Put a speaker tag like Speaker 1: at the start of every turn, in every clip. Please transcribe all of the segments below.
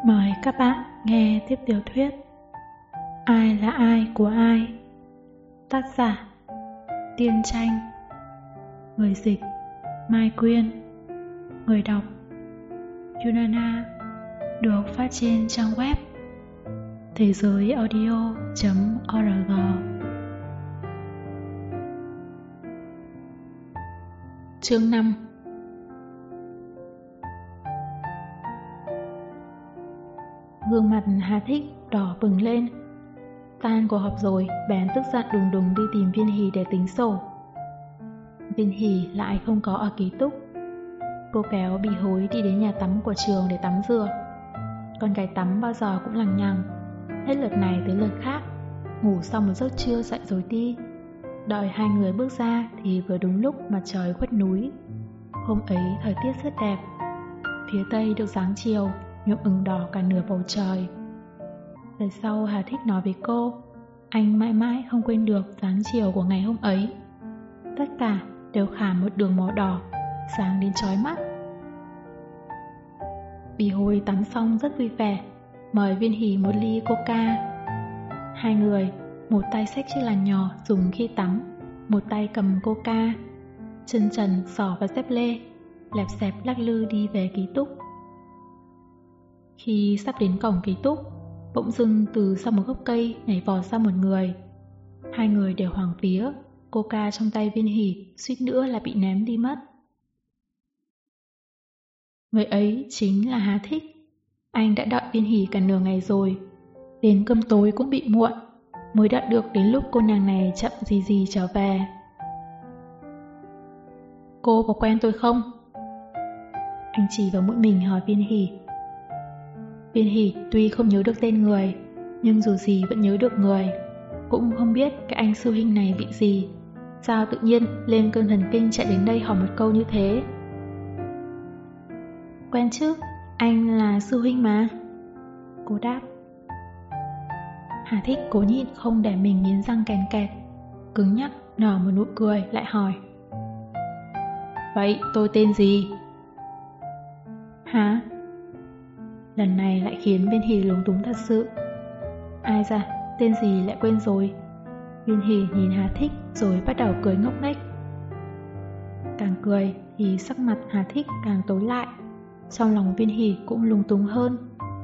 Speaker 1: Mời các bạn nghe tiếp tiểu thuyết Ai là ai của ai. Tác giả Tiên Tranh. Người dịch Mai Quyên. Người đọc Yunana. Được phát trên trang web thế giới audio.org. Chương 5. Gương mặt Hà Thích đỏ bừng lên. Tan cuộc họp rồi, bèn tức giận đùng đùng đi tìm Viên Hỷ để tính sổ. Viên Hỷ lại không có ở ký túc. Cô kéo Bỉ Hối đi đến nhà tắm của trường để tắm rửa. Con gái tắm bao giờ cũng lằng nhằng, hết lượt này tới lượt khác, ngủ xong một giấc trưa dậy rồi đi. Đợi hai người bước ra thì vừa đúng lúc mặt trời khuất núi. Hôm ấy thời tiết rất đẹp, phía tây được dáng chiều nhuộm ửng đỏ cả nửa bầu trời. Về sau Hà Thích nói với cô, anh mãi mãi không quên được dáng chiều của ngày hôm ấy. Tất cả đều khảm một đường màu đỏ, sáng đến chói mắt. Bỉ Hối tắm xong rất vui vẻ, mời Viên Hỷ một ly coca. Hai người, một tay xách chiếc làn nhỏ dùng khi tắm, một tay cầm coca, chân trần xỏ vào dép lê, lẹp xẹp lắc lư đi về ký túc. Khi sắp đến cổng ký túc, bỗng dưng từ sau một gốc cây nhảy vọt ra một người. Hai người đều hoảng vía, coca trong tay Viên Hỷ suýt nữa là bị ném đi mất. Người ấy chính là Hà Thích. Anh đã đợi Viên Hỷ cả nửa ngày rồi, đến cơm tối cũng bị muộn, mới đợi được đến lúc cô nàng này chậm gì gì trở về. Cô có quen tôi không? Anh chỉ vào mũi mình hỏi Viên Hỷ. Viên Hỷ tuy không nhớ được tên người, nhưng dù gì vẫn nhớ được người. Cũng không biết cái anh sư huynh này bị gì, sao tự nhiên lên cơn thần kinh chạy đến đây hỏi một câu như thế. Quen chứ, anh là sư huynh mà. Cô đáp. Hà Thích cố nhịn không để mình nghiến răng kèn kẹt, cứng nhắc nở một nụ cười lại hỏi. Vậy tôi tên gì? Hả? Lần này lại khiến Viên Hỷ lúng túng thật sự. Ai da, tên gì lại quên rồi. Viên Hỷ nhìn Hà Thích rồi bắt đầu cười ngốc nghếch. Càng cười thì sắc mặt Hà Thích càng tối lại, trong lòng Viên Hỷ cũng lúng túng hơn.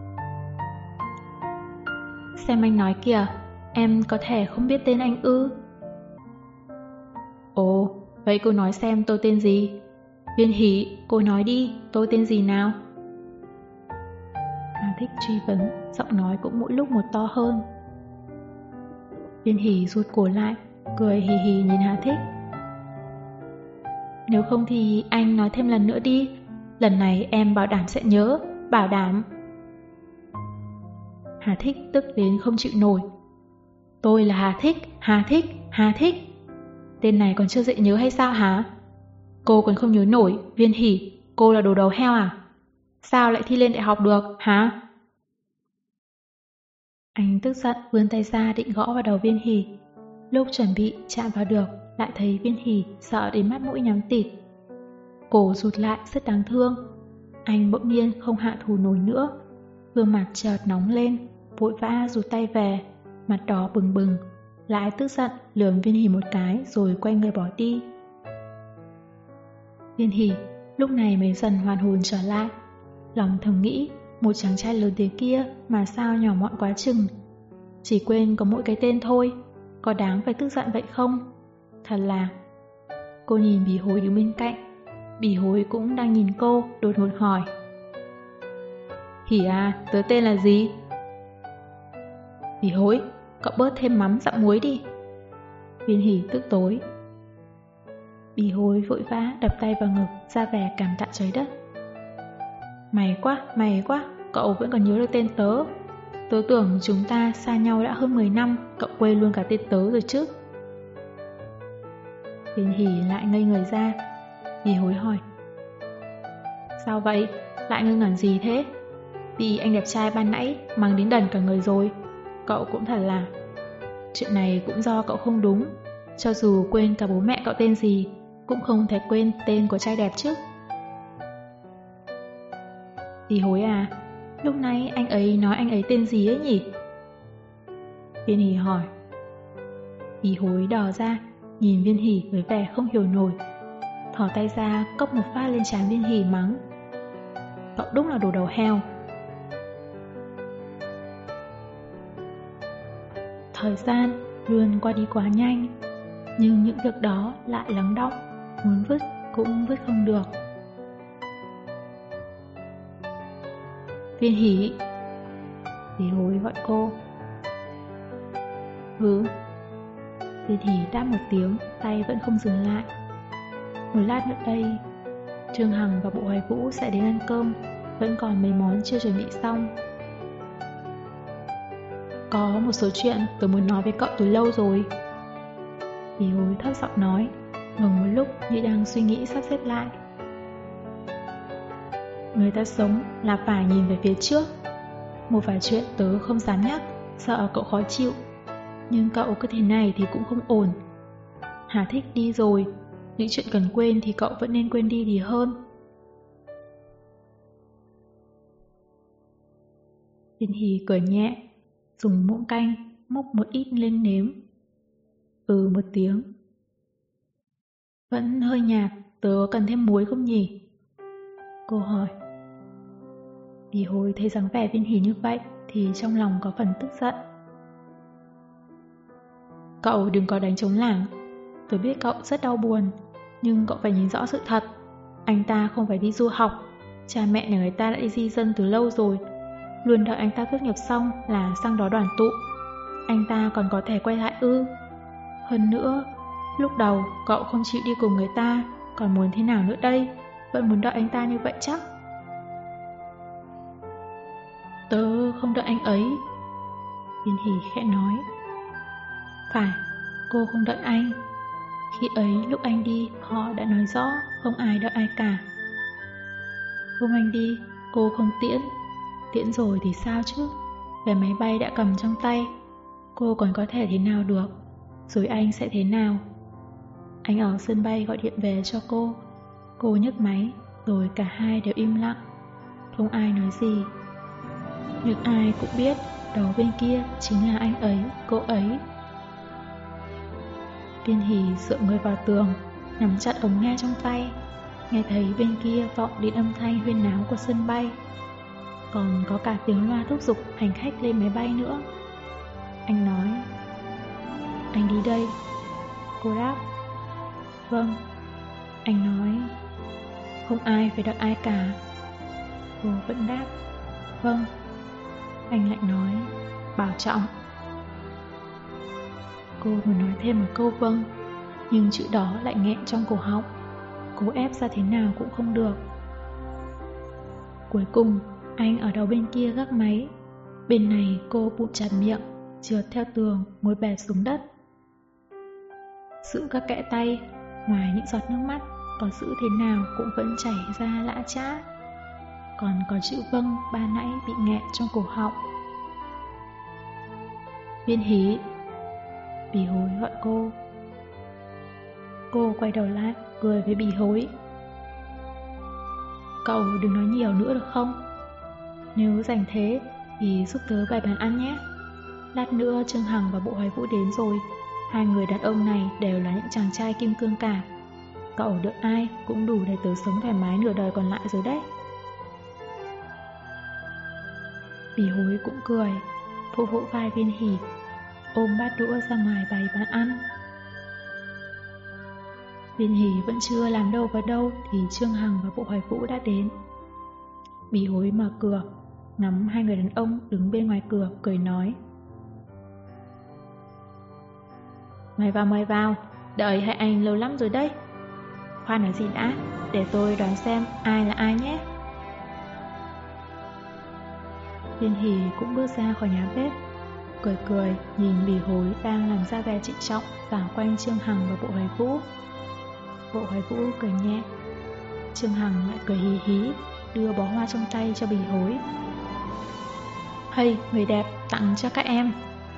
Speaker 1: Xem anh nói kìa, em có thể không biết tên anh ư? Ồ, vậy cô nói xem tôi tên gì? Viên Hỷ, cô nói đi, tôi tên gì nào? Hà Thích truy vấn, giọng nói cũng mỗi lúc một to hơn. Viên Hỷ rụt cổ lại, cười hì hì nhìn Hà Thích. Nếu không thì anh nói thêm lần nữa đi, lần này em bảo đảm sẽ nhớ, bảo đảm. Hà Thích tức đến không chịu nổi. Tôi là Hà Thích, Hà Thích, Hà Thích. Tên này còn chưa dễ nhớ hay sao hả? Cô còn không nhớ nổi, Viên Hỷ, cô là đồ đầu heo à? Sao lại thi lên đại học được, hả? Anh tức giận vươn tay ra định gõ vào đầu Viên Hỷ. Lúc chuẩn bị chạm vào được, lại thấy Viên Hỷ sợ đến mắt mũi nhắm tịt. Cổ rụt lại rất đáng thương. Anh bỗng nhiên không hạ thủ nổi nữa, gương mặt chợt nóng lên, vội vã rụt tay về, mặt đỏ bừng bừng, lại tức giận lườm Viên Hỷ một cái rồi quay người bỏ đi. Viên Hỷ lúc này mới dần hoàn hồn trở lại, lòng thầm nghĩ, một chàng trai lớn thế kia mà sao nhỏ mọn quá chừng, chỉ quên có mỗi cái tên thôi, có đáng phải tức giận vậy không? Thật là... Cô nhìn Bỉ Hối đứng bên cạnh, Bỉ Hối cũng đang nhìn cô, đột ngột hỏi. Hỷ à, tớ tên là gì? Bỉ Hối, cậu bớt thêm mắm dặm muối đi. Viên Hỷ tức tối. Bỉ Hối vội vã đập tay vào ngực, ra vẻ cảm tạ trời đất. May quá, cậu vẫn còn nhớ được tên tớ. Tớ tưởng chúng ta xa nhau đã hơn 10 năm, cậu quên luôn cả tên tớ rồi chứ. Viên Hỷ lại ngây người ra. Bỉ Hối hỏi. Sao vậy? Lại ngơ ngẩn gì thế? Bị anh đẹp trai ban nãy mang đến đần cả người rồi. Cậu cũng thật là... Chuyện này cũng do cậu không đúng. Cho dù quên cả bố mẹ cậu tên gì, cũng không thể quên tên của trai đẹp chứ. Bỉ Hối à, Lúc nãy anh ấy nói anh ấy tên gì ấy nhỉ? Viên Hỷ hỏi. Bỉ Hối đỏ ra, nhìn Viên Hỷ với vẻ không hiểu nổi. Thò tay ra cốc một phát lên trán Viên Hỷ mắng. Cậu đúng là đồ đầu heo. Thời gian luôn qua đi quá nhanh, nhưng những việc đó lại lắng đọng, muốn vứt cũng vứt không được. Viên Hỷ. Bỉ Hối gọi cô. Ừ. Viên Hỷ đáp một tiếng, tay vẫn không dừng lại. Một lát nữa đây, Trương Hằng và Bộ Hoài Vũ sẽ đến ăn cơm, vẫn còn mấy món chưa chuẩn bị xong. Có một số chuyện tôi muốn nói với cậu từ lâu rồi. Bỉ Hối thấp giọng nói, ngừng một lúc như đang suy nghĩ sắp xếp lại. Người ta sống là phải nhìn về phía trước. Một vài chuyện tớ không dám nhắc, sợ cậu khó chịu. Nhưng cậu cứ thế này thì cũng không ổn. Hà Thích đi rồi, những chuyện cần quên thì cậu vẫn nên quên đi thì hơn. Viên Hỷ cười nhẹ, dùng muỗng canh múc một ít lên nếm. Ừ một tiếng. Vẫn hơi nhạt, tớ cần thêm muối không nhỉ? Cô hỏi. Bỉ Hối thấy dáng vẻ Viên Hỷ như vậy thì trong lòng có phần tức giận. Cậu đừng có đánh trống lảng. Tớ biết cậu rất đau buồn, nhưng cậu phải nhìn rõ sự thật. Anh ta không phải đi du học, cha mẹ nhà người ta đã đi di dân từ lâu rồi. Luôn đợi anh ta tốt nghiệp xong là sang đó đoàn tụ. Anh ta còn có thể quay lại ư? Hơn nữa, lúc đầu cậu không chịu đi cùng người ta, còn muốn thế nào nữa đây? Vẫn muốn đợi anh ta như vậy chắc? Tớ không đợi anh ấy. Viên Hỷ khẽ nói. Phải, cô không đợi anh. Khi ấy lúc anh đi, họ đã nói rõ không ai đợi ai cả. Hôm anh đi, cô không tiễn. Tiễn rồi thì sao chứ? Vé máy bay đã cầm trong tay, cô còn có thể thế nào được? Rồi anh sẽ thế nào? Anh ở sân bay gọi điện về cho cô nhấc máy, rồi cả hai đều im lặng. Không ai nói gì. Nhưng ai cũng biết đầu bên kia chính là anh ấy, cô ấy. Viên Hỷ dựa người vào tường, nắm chặt ống nghe trong tay, nghe thấy bên kia vọng đến âm thanh huyên náo của sân bay. Còn có cả tiếng loa thúc giục hành khách lên máy bay nữa. Anh nói, anh đi đây. Cô đáp, vâng. Anh nói, không ai phải đợi ai cả. Cô vẫn đáp, vâng. Anh lại nói, bảo trọng. Cô muốn nói thêm một câu vâng, nhưng chữ đó lại nghẹn trong cổ họng. Cố ép ra thế nào cũng không được. Cuối cùng, anh ở đầu bên kia gác máy. Bên này cô bụm chặt miệng, trượt theo tường, ngồi bệt xuống đất. Giữ các kẽ tay, ngoài những giọt nước mắt, có giữ thế nào cũng vẫn chảy ra lã chã. Còn có chữ vâng ban nãy bị nghẹn trong cổ họng. Viên Hỷ. Bỉ Hối gọi cô. Cô quay đầu lại, cười với Bỉ Hối. Cậu đừng nói nhiều nữa được không? Nếu rảnh thế thì giúp tớ bày bàn ăn nhé. Lát nữa Trương Hằng và Bộ Hoài Vũ đến rồi. Hai người đàn ông này đều là những chàng trai kim cương cả. Cậu được ai cũng đủ để tớ sống thoải mái nửa đời còn lại rồi đấy. Bỉ Hối cũng cười, vỗ vỗ vai Viên Hỷ, ôm bát đũa ra ngoài bày bàn ăn. Viên Hỷ vẫn chưa làm đâu vào đâu thì Trương Hằng và Bộ Hoài Vũ đã đến. Bỉ Hối mở cửa, ngắm hai người đàn ông đứng bên ngoài cửa, cười nói, mời vào, đợi hai anh lâu lắm rồi đấy. Khoan nói gì đã, để tôi đoán xem ai là ai nhé. Viên Hỷ cũng bước ra khỏi nhà bếp, cười cười nhìn Bỉ Hối đang làm ra vẻ trịnh trọng vòng quanh Trương Hằng và Bộ Hoài Vũ. Bộ Hoài Vũ cười nhẹ, Trương Hằng lại cười hí hí, đưa bó hoa trong tay cho Bỉ Hối. Hay, người đẹp tặng cho các em.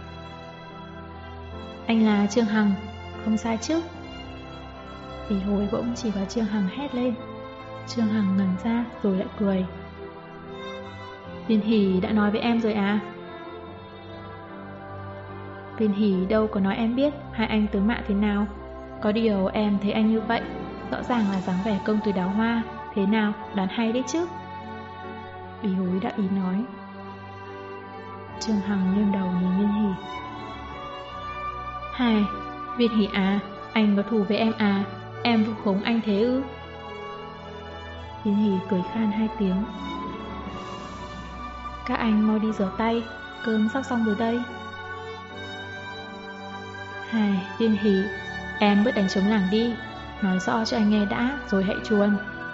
Speaker 1: Anh là Trương Hằng, không sai chứ? Bỉ Hối bỗng chỉ vào Trương Hằng hét lên. Trương Hằng ngẩn ra rồi lại cười. Viên Hỷ đã nói với em rồi à? Viên Hỷ đâu có nói em biết hai anh tướng mạo thế nào. Có điều em thấy anh như vậy, rõ ràng là dáng vẻ công tử đào hoa. Thế nào, đoán hay đấy chứ. Bí hối đã ý nói. Trương Hằng nghiêng đầu nhìn Viên Hỷ. Hai, Viên Hỷ à, anh có thù với em à? Em vu khống anh thế ư? Viên Hỷ cười khan 2 tiếng. Các anh mau đi rửa tay, cơm sắp xong rồi đây. Hai, Viên Hỷ, em bớt đánh trống lảng đi, nói rõ cho anh nghe đã rồi hãy chuồn.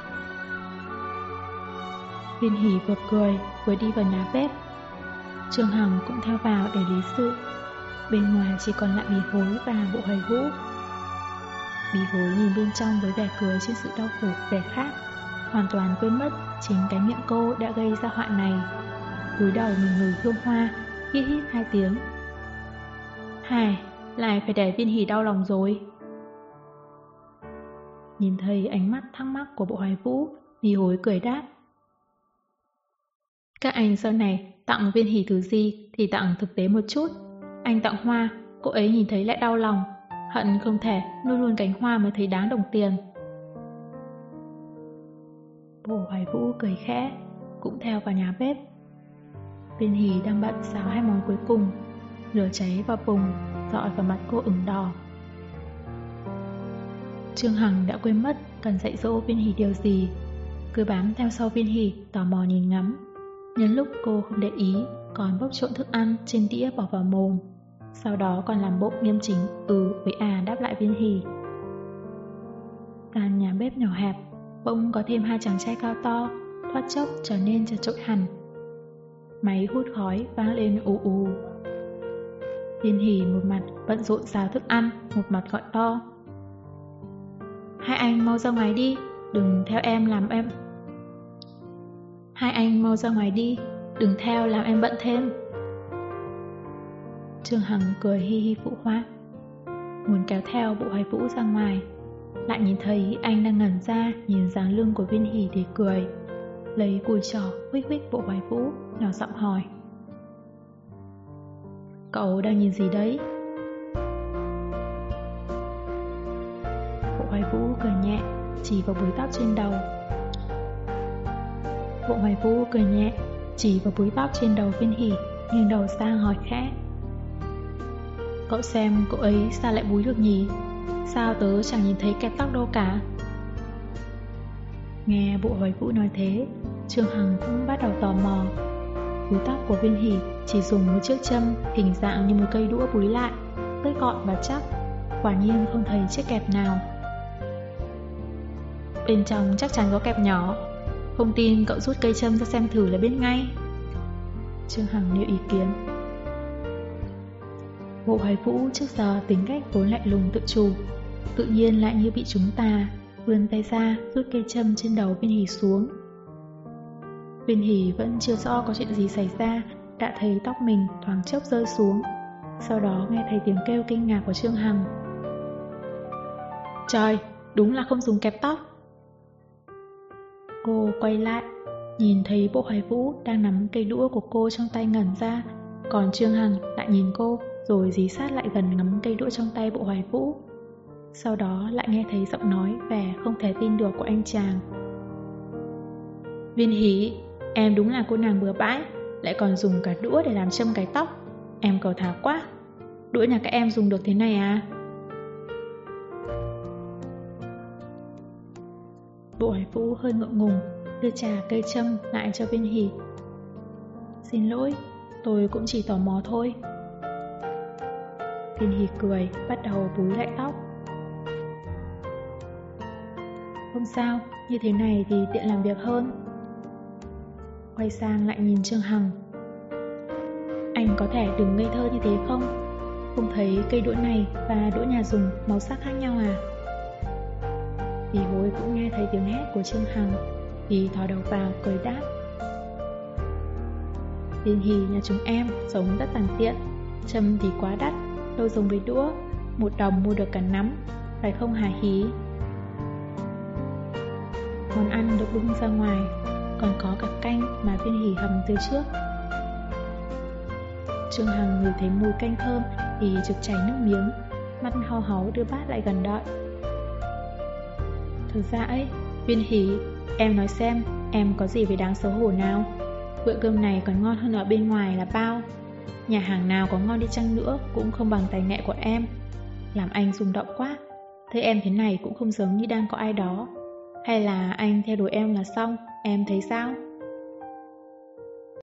Speaker 1: Viên Hỷ vừa cười vừa đi vào nhà bếp. Trương Hằng cũng theo vào để lý sự. Bên ngoài chỉ còn lại Bí Hối và Bộ Hoài Vũ. Bí Hối nhìn bên trong với vẻ cười trên sự đau khổ vẻ khác, hoàn toàn quên mất chính cái miệng cô đã gây ra họa này. Cúi đầu nhìn người hương hoa, hít hít 2 tiếng. Hai, lại phải để Viên Hỷ đau lòng rồi. Nhìn thấy ánh mắt thắc mắc của Bộ Hoài Vũ, Bí Hối cười đáp. Các anh sau này tặng Viên Hỷ thứ gì thì tặng thực tế một chút. Anh tặng hoa, cô ấy nhìn thấy lại đau lòng, hận không thể nuôi luôn cánh hoa mới thấy đáng đồng tiền. Bộ Hoài Vũ cười khẽ, cũng theo vào nhà bếp. Viên Hỷ đang bận xào 2 món cuối cùng, lửa cháy vào bùng, rọi vào mặt cô ửng đỏ. Trương Hằng đã quên mất cần dạy dỗ Viên Hỷ điều gì, cứ bám theo sau Viên Hỷ tò mò nhìn ngắm. Nhân lúc cô không để ý, còn bốc trộn thức ăn trên đĩa bỏ vào mồm, sau đó còn làm bộ nghiêm chỉnh với đáp lại Viên Hỷ. Căn nhà bếp nhỏ hẹp, bỗng có thêm 2 chàng trai cao to, thoát chốc trở nên chật chội hẳn. Máy hút khói vang lên ù ù. Viên Hỷ một mặt bận rộn xào thức ăn, một mặt gọi to. Hai anh mau ra ngoài đi, đừng theo em làm em. Hai anh mau ra ngoài đi, đừng theo làm em bận thêm. Trương Hằng cười hi hi phụ họa, muốn kéo theo Bộ Hoài Vũ ra ngoài, lại nhìn thấy anh đang ngẩn ra nhìn dáng lưng của Viên Hỷ để cười, lấy cùi trỏ huých huých Bộ Hoài Vũ, nhỏ giọng hỏi. Cậu đang nhìn gì đấy? Bộ Hoài Vũ cười nhẹ, chỉ vào búi tóc trên đầu. Bộ Hoài Vũ cười nhẹ, chỉ vào búi tóc trên đầu Viên Hỷ, nghiêng đầu sang hỏi khẽ. Cậu xem cô ấy sao lại búi được nhỉ? Sao tớ chẳng nhìn thấy kẹp tóc đâu cả? Nghe Bộ Hoài Vũ nói thế, Trương Hằng cũng bắt đầu tò mò. Búi tóc của Viên Hỷ chỉ dùng một chiếc châm hình dạng như một cây đũa búi lại, rất gọn và chắc, quả nhiên không thấy chiếc kẹp nào. Bên trong chắc chắn có kẹp nhỏ, không tin cậu rút cây châm ra xem thử là biết ngay. Trương Hằng nêu ý kiến. Bộ Hoài Vũ trước giờ tính cách vốn lạnh lùng tự chủ, tự nhiên lại như bị chúng ta, vươn tay ra rút cây châm trên đầu Viên Hỷ xuống. Viên Hỷ vẫn chưa rõ có chuyện gì xảy ra, đã thấy tóc mình thoáng chốc rơi xuống, sau đó nghe thấy tiếng kêu kinh ngạc của Trương Hằng. Trời, đúng là không dùng kẹp tóc. Cô quay lại, nhìn thấy Bộ Hoài Vũ đang nắm cây đũa của cô trong tay ngẩn ra, còn Trương Hằng lại nhìn cô rồi dí sát lại gần ngắm cây đũa trong tay Bộ Hoài Vũ. Sau đó lại nghe thấy giọng nói vẻ không thể tin được của anh chàng. Viên Hỷ, em đúng là cô nàng bừa bãi, lại còn dùng cả đũa để làm châm cái tóc. Em cầu thả quá, đũa nhà các em dùng được thế này à? Bộ Hoài Vũ hơi ngượng ngùng, đưa trả cây châm lại cho Viên Hỷ. Xin lỗi, tôi cũng chỉ tò mò thôi. Viên Hỷ cười, bắt đầu búi lại tóc. Không sao, như thế này thì tiện làm việc hơn. Quay sang lại nhìn Trương Hằng. Anh có thể đừng ngây thơ như thế không? Không thấy cây đũa này và đũa nhà dùng màu sắc khác nhau à? Bí Hối cũng nghe thấy tiếng hét của Trương Hằng, thì thò đầu vào cười đáp. Viên Hỷ nhà chúng em sống rất tàn tiện, châm thì quá đắt, đâu dùng với đũa, 1 đồng mua được cả nắm, phải không hả Hí? Món ăn được bưng ra ngoài, còn có cả canh mà Viên Hỷ hầm từ trước. Trương Hằng ngửi thấy mùi canh thơm thì trực chảy nước miếng, mắt hau háu đưa bát lại gần đợi. Thực ra ấy, Viên Hỷ, em nói xem, em có gì về đáng xấu hổ nào? Bữa cơm này còn ngon hơn ở bên ngoài là bao. Nhà hàng nào có ngon đi chăng nữa cũng không bằng tài nghệ của em. Làm anh rung động quá. Thấy em thế này cũng không giống như đang có ai đó. Hay là anh theo đuổi em là xong, em thấy sao?